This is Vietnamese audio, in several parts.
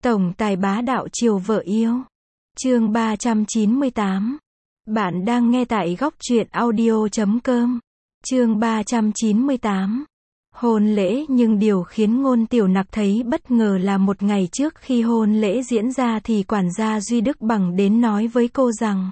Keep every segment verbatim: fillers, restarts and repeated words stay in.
Tổng tài bá đạo chiều vợ yêu. Chương ba trăm chín mươi tám. Bạn đang nghe tại góc truyện audio chấm com. Chương ba trăm chín mươi tám. Hôn lễ. Nhưng điều khiến Ngôn Tiểu Nặc thấy bất ngờ là một ngày trước khi hôn lễ diễn ra thì quản gia Duy Đức Bằng đến nói với cô rằng: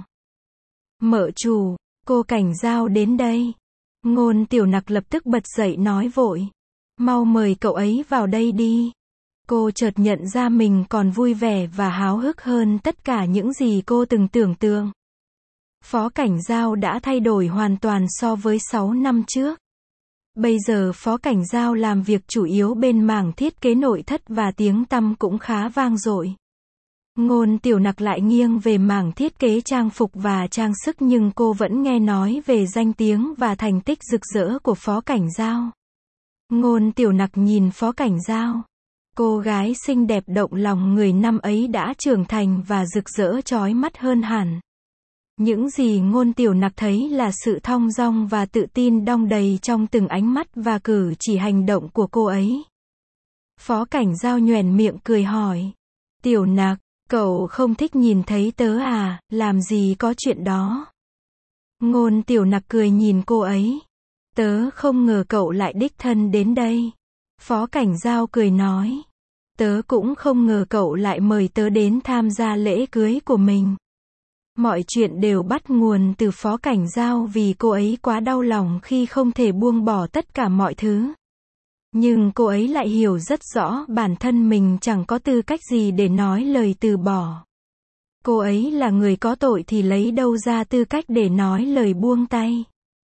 Mợ chủ, cô Cảnh Giao đến đây. Ngôn Tiểu Nặc lập tức bật dậy nói vội: Mau mời cậu ấy vào đây đi. Cô chợt nhận ra mình còn vui vẻ và háo hức hơn tất cả những gì cô từng tưởng tượng. Phó Cảnh Giao đã thay đổi hoàn toàn so với sáu năm trước. Bây giờ Phó Cảnh Giao làm việc chủ yếu bên mảng thiết kế nội thất và tiếng tăm cũng khá vang dội. Ngôn Tiểu Nặc lại nghiêng về mảng thiết kế trang phục và trang sức, nhưng cô vẫn nghe nói về danh tiếng và thành tích rực rỡ của Phó Cảnh Giao. Ngôn Tiểu Nặc nhìn Phó Cảnh Giao. Cô gái xinh đẹp động lòng người năm ấy đã trưởng thành và rực rỡ chói mắt hơn hẳn. Những gì Ngôn Tiểu Nặc thấy là sự thong dong và tự tin đong đầy trong từng ánh mắt và cử chỉ hành động của cô ấy. Phó Cảnh Giao nhoẻn miệng cười hỏi: Tiểu Nặc, cậu không thích nhìn thấy tớ à, làm gì có chuyện đó. Ngôn Tiểu Nặc cười nhìn cô ấy. Tớ không ngờ cậu lại đích thân đến đây. Phó Cảnh Giao cười nói: Tớ cũng không ngờ cậu lại mời tớ đến tham gia lễ cưới của mình. Mọi chuyện đều bắt nguồn từ Phó Cảnh Giao vì cô ấy quá đau lòng khi không thể buông bỏ tất cả mọi thứ. Nhưng cô ấy lại hiểu rất rõ bản thân mình chẳng có tư cách gì để nói lời từ bỏ. Cô ấy là người có tội thì lấy đâu ra tư cách để nói lời buông tay,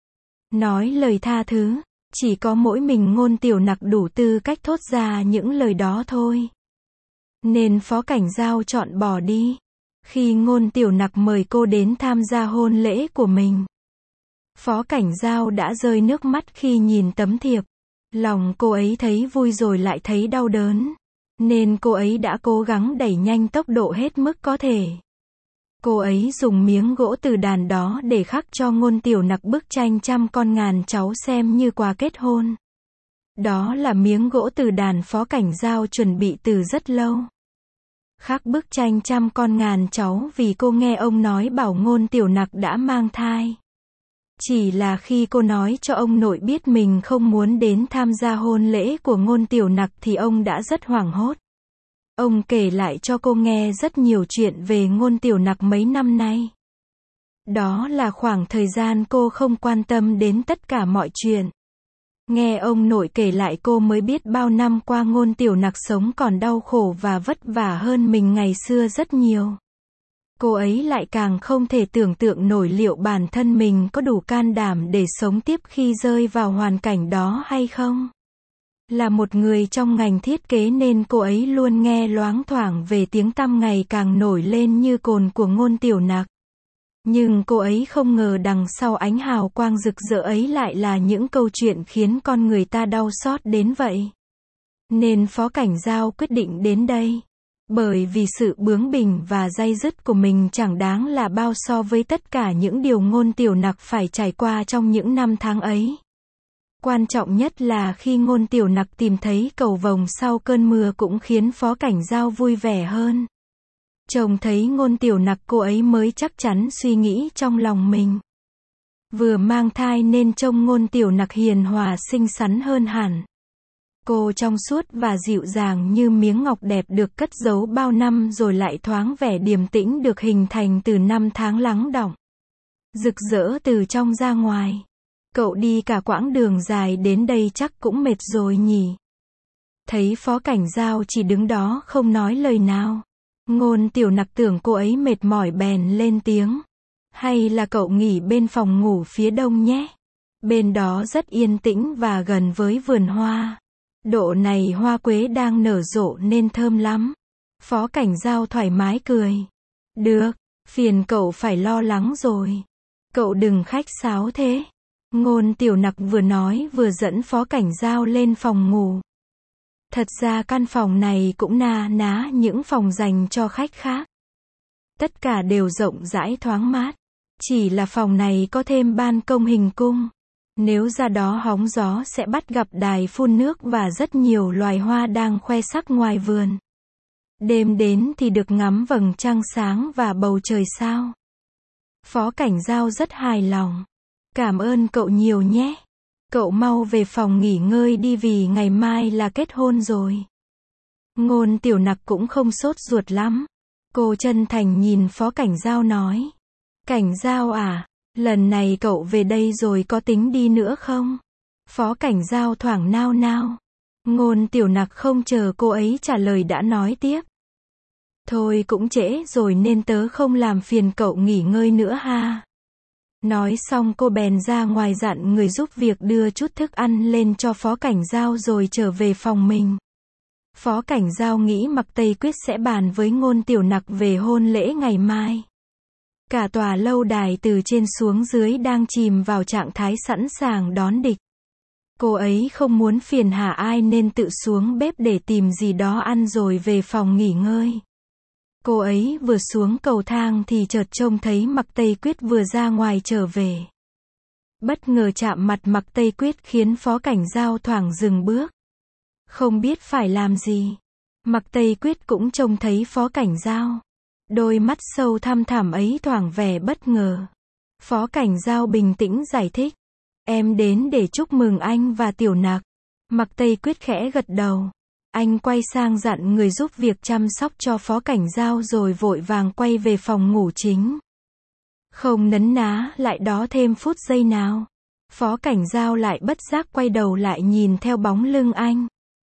nói lời tha thứ. Chỉ có mỗi mình Ngôn Tiểu Nặc đủ tư cách thốt ra những lời đó thôi. Nên Phó Cảnh Giao chọn bỏ đi. Khi Ngôn Tiểu Nặc mời cô đến tham gia hôn lễ của mình, Phó Cảnh Giao đã rơi nước mắt khi nhìn tấm thiệp. Lòng cô ấy thấy vui rồi lại thấy đau đớn. Nên cô ấy đã cố gắng đẩy nhanh tốc độ hết mức có thể. Cô ấy dùng miếng gỗ từ đàn đó để khắc cho Ngôn Tiểu Nặc bức tranh trăm con ngàn cháu xem như quà kết hôn. Đó là miếng gỗ từ đàn Phó Cảnh Giao chuẩn bị từ rất lâu. Khắc bức tranh trăm con ngàn cháu vì cô nghe ông nói bảo Ngôn Tiểu Nặc đã mang thai. Chỉ là khi cô nói cho ông nội biết mình không muốn đến tham gia hôn lễ của Ngôn Tiểu Nặc thì ông đã rất hoảng hốt. Ông kể lại cho cô nghe rất nhiều chuyện về Ngôn Tiểu Nặc mấy năm nay. Đó là khoảng thời gian cô không quan tâm đến tất cả mọi chuyện. Nghe ông nội kể lại cô mới biết bao năm qua Ngôn Tiểu Nặc sống còn đau khổ và vất vả hơn mình ngày xưa rất nhiều. Cô ấy lại càng không thể tưởng tượng nổi liệu bản thân mình có đủ can đảm để sống tiếp khi rơi vào hoàn cảnh đó hay không. Là một người trong ngành thiết kế nên cô ấy luôn nghe loáng thoảng về tiếng tăm ngày càng nổi lên như cồn của Ngôn Tiểu Nặc. Nhưng cô ấy không ngờ đằng sau ánh hào quang rực rỡ ấy lại là những câu chuyện khiến con người ta đau xót đến vậy. Nên Phó Cảnh Giao quyết định đến đây. Bởi vì sự bướng bỉnh và day dứt của mình chẳng đáng là bao so với tất cả những điều Ngôn Tiểu Nặc phải trải qua trong những năm tháng ấy. Quan trọng nhất là khi Ngôn Tiểu Nặc tìm thấy cầu vồng sau cơn mưa cũng khiến Phó Cảnh Giao vui vẻ hơn. Trông thấy Ngôn Tiểu Nặc cô ấy mới chắc chắn suy nghĩ trong lòng mình. Vừa mang thai nên trông Ngôn Tiểu Nặc hiền hòa xinh xắn hơn hẳn. Cô trong suốt và dịu dàng như miếng ngọc đẹp được cất giấu bao năm rồi lại thoáng vẻ điềm tĩnh được hình thành từ năm tháng lắng đọng. Rực rỡ từ trong ra ngoài. Cậu đi cả quãng đường dài đến đây chắc cũng mệt rồi nhỉ. Thấy Phó Cảnh Giao chỉ đứng đó không nói lời nào. Ngôn Tiểu Nặc tưởng cô ấy mệt mỏi bèn lên tiếng. Hay là cậu nghỉ bên phòng ngủ phía đông nhé. Bên đó rất yên tĩnh và gần với vườn hoa. Độ này hoa quế đang nở rộ nên thơm lắm. Phó Cảnh Giao thoải mái cười. Được, phiền cậu phải lo lắng rồi. Cậu đừng khách sáo thế. Ngôn Tiểu Nặc vừa nói vừa dẫn Phó Cảnh Giao lên phòng ngủ. Thật ra căn phòng này cũng na ná những phòng dành cho khách khác. Tất cả đều rộng rãi thoáng mát. Chỉ là phòng này có thêm ban công hình cung. Nếu ra đó hóng gió sẽ bắt gặp đài phun nước và rất nhiều loài hoa đang khoe sắc ngoài vườn. Đêm đến thì được ngắm vầng trăng sáng và bầu trời sao. Phó Cảnh Dao rất hài lòng. Cảm ơn cậu nhiều nhé. Cậu mau về phòng nghỉ ngơi đi vì ngày mai là kết hôn rồi. Ngôn Tiểu Nặc cũng không sốt ruột lắm. Cô chân thành nhìn Phó Cảnh Dao nói. Cảnh Dao à, lần này cậu về đây rồi có tính đi nữa không? Phó Cảnh Dao thoảng nao nao. Ngôn Tiểu Nặc không chờ cô ấy trả lời đã nói tiếp. Thôi cũng trễ rồi nên tớ không làm phiền cậu nghỉ ngơi nữa ha. Nói xong cô bèn ra ngoài dặn người giúp việc đưa chút thức ăn lên cho Phó Cảnh Dao rồi trở về phòng mình. Phó Cảnh Dao nghĩ Mạc Tây Quyết sẽ bàn với Ngôn Tiểu Nặc về hôn lễ ngày mai. Cả tòa lâu đài từ trên xuống dưới đang chìm vào trạng thái sẵn sàng đón địch. Cô ấy không muốn phiền hà ai nên tự xuống bếp để tìm gì đó ăn rồi về phòng nghỉ ngơi. Cô ấy vừa xuống cầu thang thì chợt trông thấy Mạc Tây Quyết vừa ra ngoài trở về. Bất ngờ chạm mặt Mạc Tây Quyết khiến Phó Cảnh Dao thoảng dừng bước. Không biết phải làm gì. Mạc Tây Quyết cũng trông thấy Phó Cảnh Dao. Đôi mắt sâu thăm thẳm ấy thoảng vẻ bất ngờ. Phó Cảnh Dao bình tĩnh giải thích. Em đến để chúc mừng anh và Tiểu Nặc. Mạc Tây Quyết khẽ gật đầu. Anh quay sang dặn người giúp việc chăm sóc cho Phó Cảnh Dao rồi vội vàng quay về phòng ngủ chính. Không nấn ná lại đó thêm phút giây nào. Phó Cảnh Dao lại bất giác quay đầu lại nhìn theo bóng lưng anh.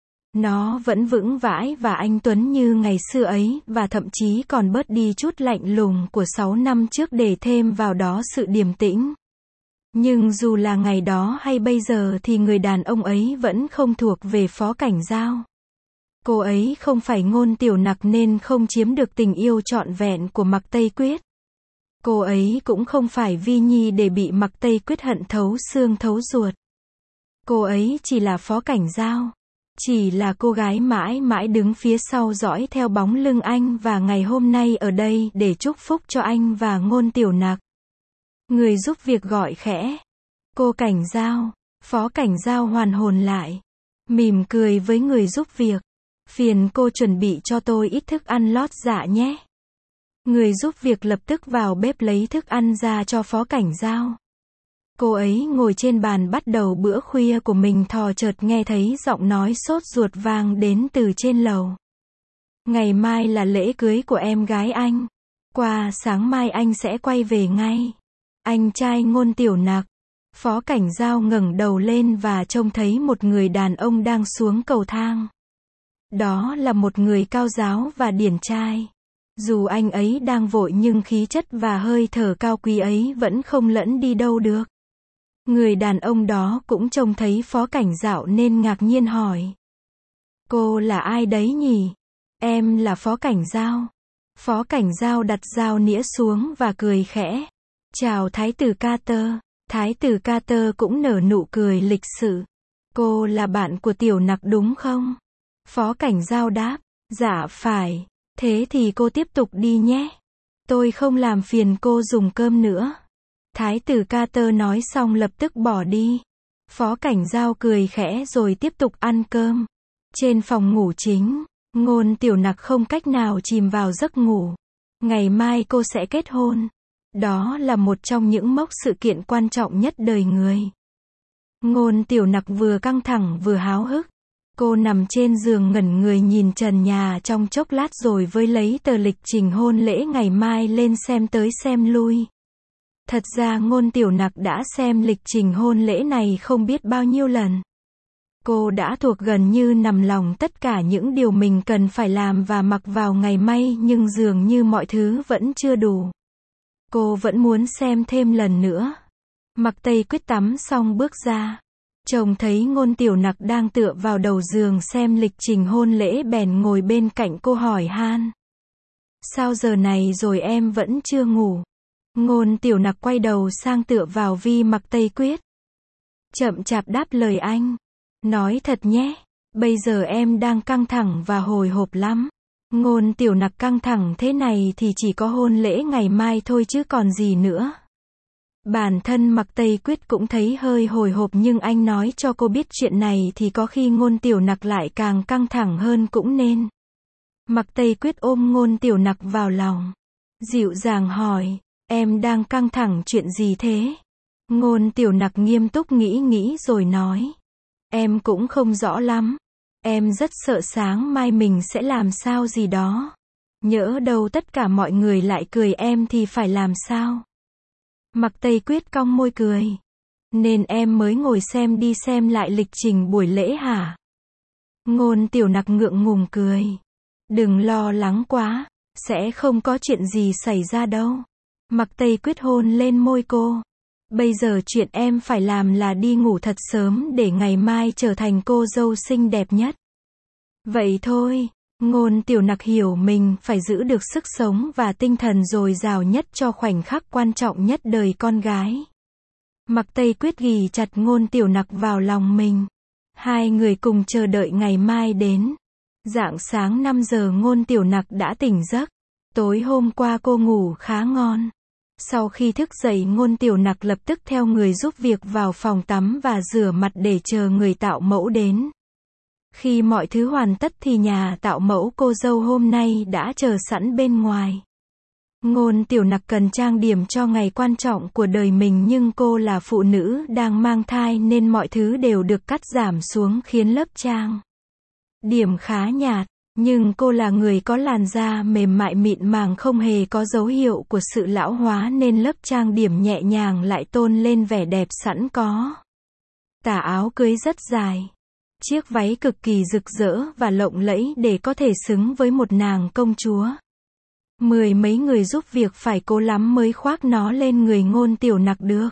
Nó vẫn vững vãi và anh tuấn như ngày xưa ấy, và thậm chí còn bớt đi chút lạnh lùng của sáu năm trước để thêm vào đó sự điềm tĩnh. Nhưng dù là ngày đó hay bây giờ thì người đàn ông ấy vẫn không thuộc về Phó Cảnh Dao. Cô ấy không phải Ngôn Tiểu Nặc nên không chiếm được tình yêu trọn vẹn của Mạc Tây Quyết. Cô ấy cũng không phải Vi Nhi để bị Mạc Tây Quyết hận thấu xương thấu ruột. Cô ấy chỉ là Phó Cảnh Dao. Chỉ là cô gái mãi mãi đứng phía sau dõi theo bóng lưng anh và ngày hôm nay ở đây để chúc phúc cho anh và Ngôn Tiểu Nặc. Người giúp việc gọi khẽ. Cô Cảnh Dao. Phó Cảnh Dao hoàn hồn lại. Mỉm cười với người giúp việc. Phiền cô chuẩn bị cho tôi ít thức ăn lót dạ nhé. Người giúp việc lập tức vào bếp lấy thức ăn ra cho Phó Cảnh Dao. Cô ấy ngồi trên bàn bắt đầu bữa khuya của mình thò chợt nghe thấy giọng nói sốt ruột vang đến từ trên lầu. Ngày mai là lễ cưới của em gái anh. Qua sáng mai anh sẽ quay về ngay. Anh trai Ngôn Tiểu Nặc. Phó Cảnh Dao ngẩng đầu lên và trông thấy một người đàn ông đang xuống cầu thang. Đó là một người cao ráo và điển trai. Dù anh ấy đang vội nhưng khí chất và hơi thở cao quý ấy vẫn không lẫn đi đâu được. Người đàn ông đó cũng trông thấy Phó Cảnh Dao nên ngạc nhiên hỏi. Cô là ai đấy nhỉ? Em là Phó Cảnh Dao. Phó Cảnh Dao đặt dao nĩa xuống và cười khẽ. Chào Thái tử Carter. Thái tử Carter cũng nở nụ cười lịch sự. Cô là bạn của Tiểu Nặc đúng không? Phó Cảnh Dao đáp. Dạ phải. Thế thì cô tiếp tục đi nhé. Tôi không làm phiền cô dùng cơm nữa. Thái tử Carter nói xong lập tức bỏ đi. Phó Cảnh Dao cười khẽ rồi tiếp tục ăn cơm. Trên phòng ngủ chính, Ngôn Tiểu Nặc không cách nào chìm vào giấc ngủ. Ngày mai cô sẽ kết hôn. Đó là một trong những mốc sự kiện quan trọng nhất đời người. Ngôn Tiểu Nặc vừa căng thẳng vừa háo hức. Cô nằm trên giường ngẩn người nhìn trần nhà trong chốc lát rồi với lấy tờ lịch trình hôn lễ ngày mai lên xem tới xem lui. Thật ra Ngôn Tiểu Nặc đã xem lịch trình hôn lễ này không biết bao nhiêu lần. Cô đã thuộc gần như nằm lòng tất cả những điều mình cần phải làm và mặc vào ngày mai, nhưng dường như mọi thứ vẫn chưa đủ. Cô vẫn muốn xem thêm lần nữa. Mạc Tây Quyết tắm xong bước ra. Trông thấy Ngôn Tiểu Nặc đang tựa vào đầu giường xem lịch trình hôn lễ bèn ngồi bên cạnh cô hỏi han. Sao giờ này rồi em vẫn chưa ngủ? Ngôn Tiểu Nặc quay đầu sang tựa vào vi Mạc Tây Quyết. Chậm chạp đáp lời anh. Nói thật nhé, bây giờ em đang căng thẳng và hồi hộp lắm. Ngôn Tiểu Nặc căng thẳng thế này thì chỉ có hôn lễ ngày mai thôi chứ còn gì nữa. Bản thân Mạc Tây Quyết cũng thấy hơi hồi hộp nhưng anh nói cho cô biết chuyện này thì có khi Ngôn Tiểu Nặc lại càng căng thẳng hơn cũng nên. Mặc Tây Quyết ôm Ngôn Tiểu Nặc vào lòng. Dịu dàng hỏi, em đang căng thẳng chuyện gì thế? Ngôn Tiểu Nặc nghiêm túc nghĩ nghĩ rồi nói. Em cũng không rõ lắm. Em rất sợ sáng mai mình sẽ làm sao gì đó. Nhỡ đâu tất cả mọi người lại cười em thì phải làm sao? Mặc Tây Quyết cong môi cười. Nên em mới ngồi xem đi xem lại lịch trình buổi lễ hả? Ngôn Tiểu Nặc ngượng ngùng cười. Đừng lo lắng quá, sẽ không có chuyện gì xảy ra đâu. Mặc Tây Quyết hôn lên môi cô. Bây giờ chuyện em phải làm là đi ngủ thật sớm để ngày mai trở thành cô dâu xinh đẹp nhất. Vậy thôi, Ngôn Tiểu Nặc hiểu mình phải giữ được sức sống và tinh thần dồi dào nhất cho khoảnh khắc quan trọng nhất đời con gái. Mặc Tây Quyết ghì chặt Ngôn Tiểu Nặc vào lòng mình. Hai người cùng chờ đợi ngày mai đến. Rạng sáng năm giờ Ngôn Tiểu Nặc đã tỉnh giấc. Tối hôm qua cô ngủ khá ngon. Sau khi thức dậy Ngôn Tiểu Nặc lập tức theo người giúp việc vào phòng tắm và rửa mặt để chờ người tạo mẫu đến. Khi mọi thứ hoàn tất thì nhà tạo mẫu cô dâu hôm nay đã chờ sẵn bên ngoài. Ngôn Tiểu Nặc cần trang điểm cho ngày quan trọng của đời mình nhưng cô là phụ nữ đang mang thai nên mọi thứ đều được cắt giảm xuống khiến lớp trang điểm khá nhạt. Nhưng cô là người có làn da mềm mại mịn màng không hề có dấu hiệu của sự lão hóa nên lớp trang điểm nhẹ nhàng lại tôn lên vẻ đẹp sẵn có. Tà áo cưới rất dài. Chiếc váy cực kỳ rực rỡ và lộng lẫy để có thể xứng với một nàng công chúa. Mười mấy người giúp việc phải cố lắm mới khoác nó lên người Ngôn Tiểu Nặc được.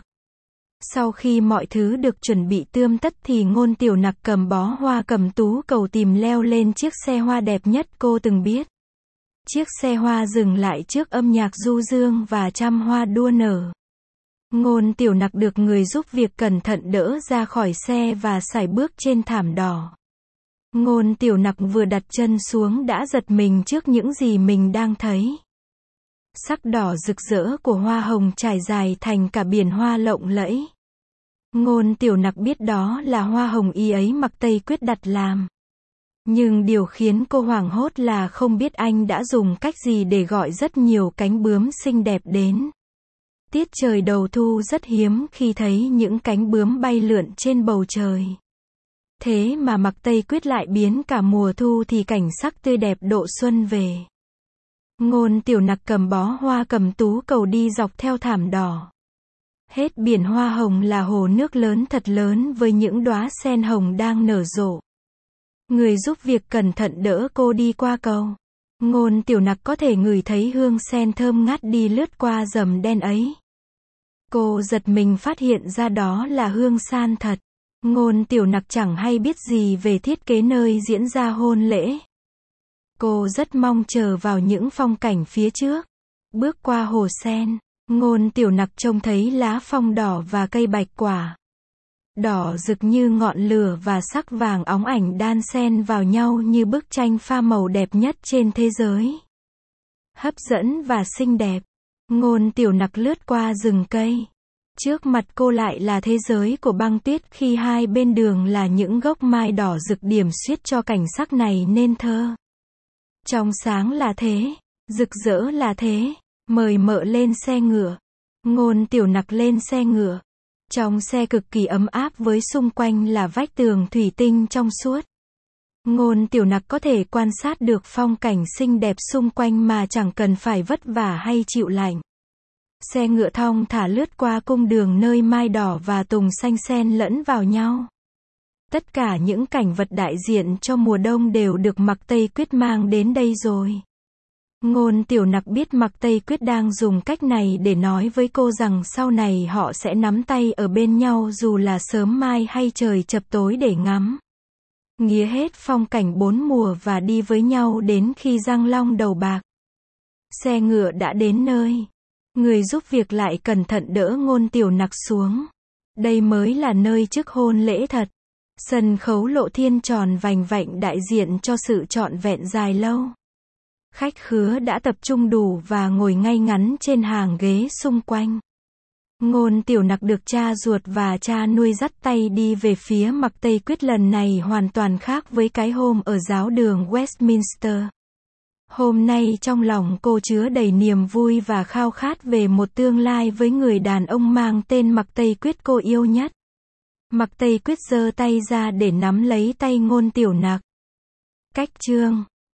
Sau khi mọi thứ được chuẩn bị tươm tất thì Ngôn Tiểu Nặc cầm bó hoa cầm tú cầu tìm leo lên chiếc xe hoa đẹp nhất cô từng biết. Chiếc xe hoa dừng lại trước âm nhạc du dương và trăm hoa đua nở. Ngôn Tiểu Nặc được người giúp việc cẩn thận đỡ ra khỏi xe và sải bước trên thảm đỏ. Ngôn Tiểu Nặc vừa đặt chân xuống đã giật mình trước những gì mình đang thấy. Sắc đỏ rực rỡ của hoa hồng trải dài thành cả biển hoa lộng lẫy. Ngôn Tiểu Nặc biết đó là hoa hồng y ấy Mặc Tây Quyết đặt làm. Nhưng điều khiến cô hoảng hốt là không biết anh đã dùng cách gì để gọi rất nhiều cánh bướm xinh đẹp đến. Tiết trời đầu thu rất hiếm khi thấy những cánh bướm bay lượn trên bầu trời. Thế mà Mặc Tây Quyết lại biến cả mùa thu thì cảnh sắc tươi đẹp độ xuân về. Ngôn Tiểu Nặc cầm bó hoa cầm tú cầu đi dọc theo thảm đỏ. Hết biển hoa hồng là hồ nước lớn thật lớn với những đóa sen hồng đang nở rộ. Người giúp việc cẩn thận đỡ cô đi qua cầu. Ngôn Tiểu Nặc có thể ngửi thấy hương sen thơm ngát đi lướt qua rầm đen ấy. Cô giật mình phát hiện ra đó là hương san thật. Ngôn Tiểu Nặc chẳng hay biết gì về thiết kế nơi diễn ra hôn lễ. Cô rất mong chờ vào những phong cảnh phía trước. Bước qua hồ sen, Ngôn Tiểu Nặc trông thấy lá phong đỏ và cây bạch quả. Đỏ rực như ngọn lửa và sắc vàng óng ảnh đan xen vào nhau như bức tranh pha màu đẹp nhất trên thế giới. Hấp dẫn và xinh đẹp. Ngôn Tiểu Nặc lướt qua rừng cây. Trước mặt cô lại là thế giới của băng tuyết khi hai bên đường là những gốc mai đỏ rực điểm xuyết cho cảnh sắc này nên thơ. Trong sáng là thế, rực rỡ là thế, mời mợ lên xe ngựa. Ngôn Tiểu Nặc lên xe ngựa. Trong xe cực kỳ ấm áp với xung quanh là vách tường thủy tinh trong suốt. Ngôn Tiểu Nặc có thể quan sát được phong cảnh xinh đẹp xung quanh mà chẳng cần phải vất vả hay chịu lạnh. Xe ngựa thong thả lướt qua cung đường nơi mai đỏ và tùng xanh xen lẫn vào nhau. Tất cả những cảnh vật đại diện cho mùa đông đều được Mặc Tây Quyết mang đến đây rồi. Ngôn Tiểu Nặc biết Mặc Tây Quyết đang dùng cách này để nói với cô rằng sau này họ sẽ nắm tay ở bên nhau dù là sớm mai hay trời chập tối để ngắm nghía hết phong cảnh bốn mùa và đi với nhau đến khi răng long đầu bạc. Xe ngựa đã đến nơi. Người giúp việc lại cẩn thận đỡ Ngôn Tiểu Nặc xuống. Đây mới là nơi trước hôn lễ thật. Sân khấu lộ thiên tròn vành vạnh đại diện cho sự trọn vẹn dài lâu. Khách khứa đã tập trung đủ và ngồi ngay ngắn trên hàng ghế xung quanh. Ngôn Tiểu Nặc được cha ruột và cha nuôi dắt tay đi về phía Mặc Tây Quyết lần này hoàn toàn khác với cái hôm ở giáo đường Westminster. Hôm nay trong lòng cô chứa đầy niềm vui và khao khát về một tương lai với người đàn ông mang tên Mạc Tây Quyết cô yêu nhất. Mạc Tây Quyết giơ tay ra để nắm lấy tay Ngôn Tiểu Nặc. Cách chương